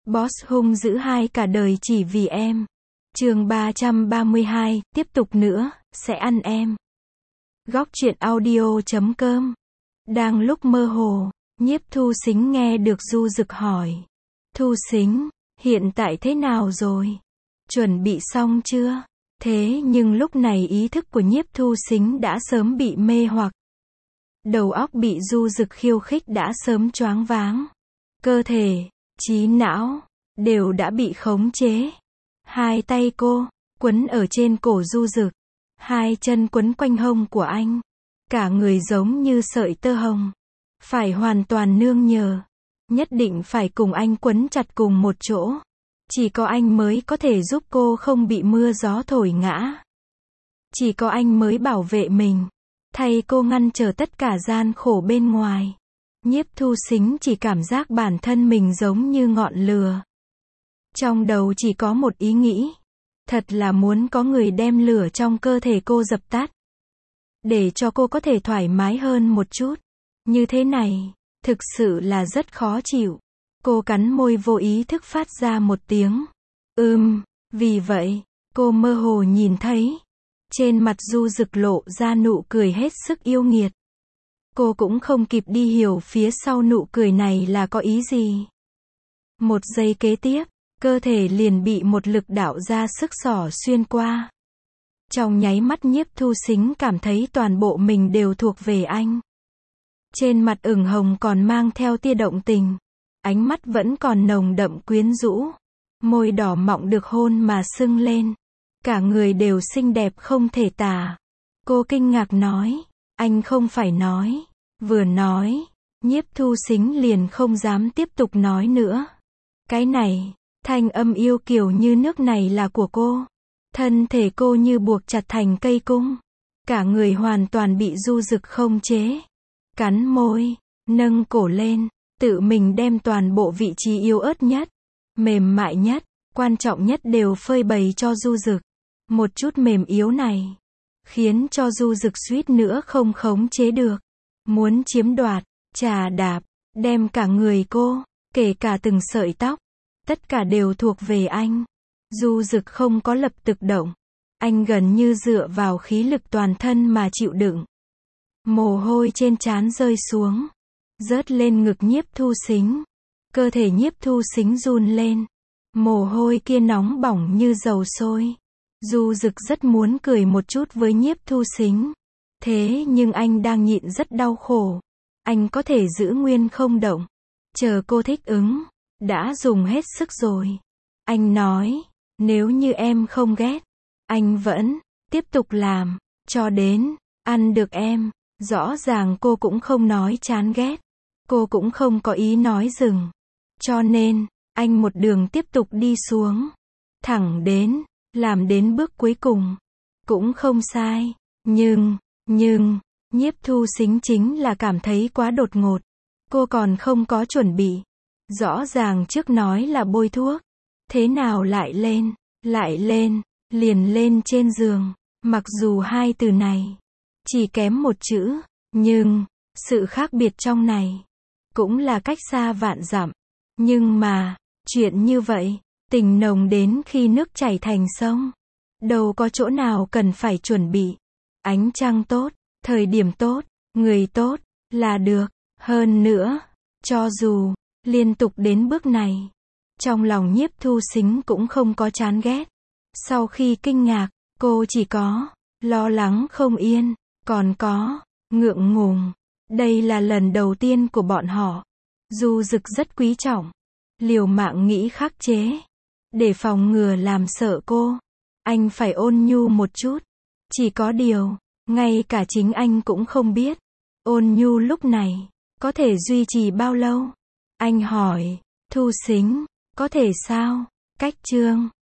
Boss hung dữ hai cả đời chỉ vì em. Chương 332, tiếp tục nữa, sẽ ăn em. Góc truyện audio.com. Đang lúc mơ hồ, Nhiếp Thu Sính nghe được Du Dực hỏi. Thu Sính, hiện tại thế nào rồi? Chuẩn bị xong chưa? Thế nhưng lúc này ý thức của Nhiếp Thu Sính đã sớm bị mê hoặc. Đầu óc bị Du Dực khiêu khích đã sớm choáng váng. Cơ thể, trí não, đều đã bị khống chế. Hai tay cô, quấn ở trên cổ Du Dực. Hai chân quấn quanh hông của anh. Cả người giống như sợi tơ hồng. Phải hoàn toàn nương nhờ. Nhất định phải cùng anh quấn chặt cùng một chỗ. Chỉ có anh mới có thể giúp cô không bị mưa gió thổi ngã. Chỉ có anh mới bảo vệ mình. Thay cô ngăn trở tất cả gian khổ bên ngoài. Nhiếp Thu Sính chỉ cảm giác bản thân mình giống như ngọn lửa. Trong đầu chỉ có một ý nghĩ. Thật là muốn có người đem lửa trong cơ thể cô dập tắt. Để cho cô có thể thoải mái hơn một chút. Như thế này, thực sự là rất khó chịu. Cô cắn môi vô ý thức phát ra một tiếng. Vì vậy, cô mơ hồ nhìn thấy. Trên mặt Du Dực lộ ra nụ cười hết sức yêu nghiệt. Cô cũng không kịp đi hiểu phía sau nụ cười này là có ý gì. Một giây kế tiếp, cơ thể liền bị một lực đạo ra sức xỏ xuyên qua. Trong nháy mắt Nhiếp Thu Sính cảm thấy toàn bộ mình đều thuộc về anh. Trên mặt ửng hồng còn mang theo tia động tình. Ánh mắt vẫn còn nồng đậm quyến rũ. Môi đỏ mọng được hôn mà sưng lên. Cả người đều xinh đẹp không thể tả. Cô kinh ngạc nói. Anh không phải nói. Vừa nói, Nhiếp Thu Sính liền không dám tiếp tục nói nữa. Cái này, thanh âm yêu kiều như nước này là của cô. Thân thể cô như buộc chặt thành cây cung. Cả người hoàn toàn bị Du Dực khống chế. Cắn môi, nâng cổ lên, tự mình đem toàn bộ vị trí yếu ớt nhất, mềm mại nhất, quan trọng nhất đều phơi bày cho Du Dực. Một chút mềm yếu này, khiến cho Du Dực suýt nữa không khống chế được. Muốn chiếm đoạt, trà đạp, đem cả người cô, kể cả từng sợi tóc, tất cả đều thuộc về anh. Du Dực không có lập tức động. Anh gần như dựa vào khí lực toàn thân mà chịu đựng. Mồ hôi trên trán rơi xuống, rớt lên ngực Nhiếp Thu Sính. Cơ thể Nhiếp Thu Sính run lên. Mồ hôi kia nóng bỏng như dầu sôi. Du Dực rất muốn cười một chút với Nhiếp Thu Sính. Thế nhưng anh đang nhịn rất đau khổ. Anh có thể giữ nguyên không động. Chờ cô thích ứng. Đã dùng hết sức rồi. Anh nói, nếu như em không ghét, anh vẫn tiếp tục làm, cho đến ăn được em. Rõ ràng cô cũng không nói chán ghét. Cô cũng không có ý nói dừng. Cho nên, anh một đường tiếp tục đi xuống. Thẳng đến, làm đến bước cuối cùng. Cũng không sai. Nhưng, Nhiếp Thu Sính chính là cảm thấy quá đột ngột. Cô còn không có chuẩn bị. Rõ ràng trước nói là bôi thuốc. Thế nào lại lên, liền lên trên giường. Mặc dù hai từ này chỉ kém một chữ, nhưng sự khác biệt trong này cũng là cách xa vạn dặm. Nhưng mà, chuyện như vậy, tình nồng đến khi nước chảy thành sông. Đâu có chỗ nào cần phải chuẩn bị. Ánh trăng tốt, thời điểm tốt, người tốt, là được. Hơn nữa, cho dù liên tục đến bước này, trong lòng Nhiếp Thu Sính cũng không có chán ghét. Sau khi kinh ngạc, cô chỉ có lo lắng không yên, còn có ngượng ngùng. Đây là lần đầu tiên của bọn họ. Du Dực rất quý trọng, liều mạng nghĩ khắc chế, để phòng ngừa làm sợ cô. Anh phải ôn nhu một chút. Chỉ có điều, ngay cả chính anh cũng không biết, ôn nhu lúc này có thể duy trì bao lâu. Anh hỏi, Thu Sính, có thể sao? Cách chương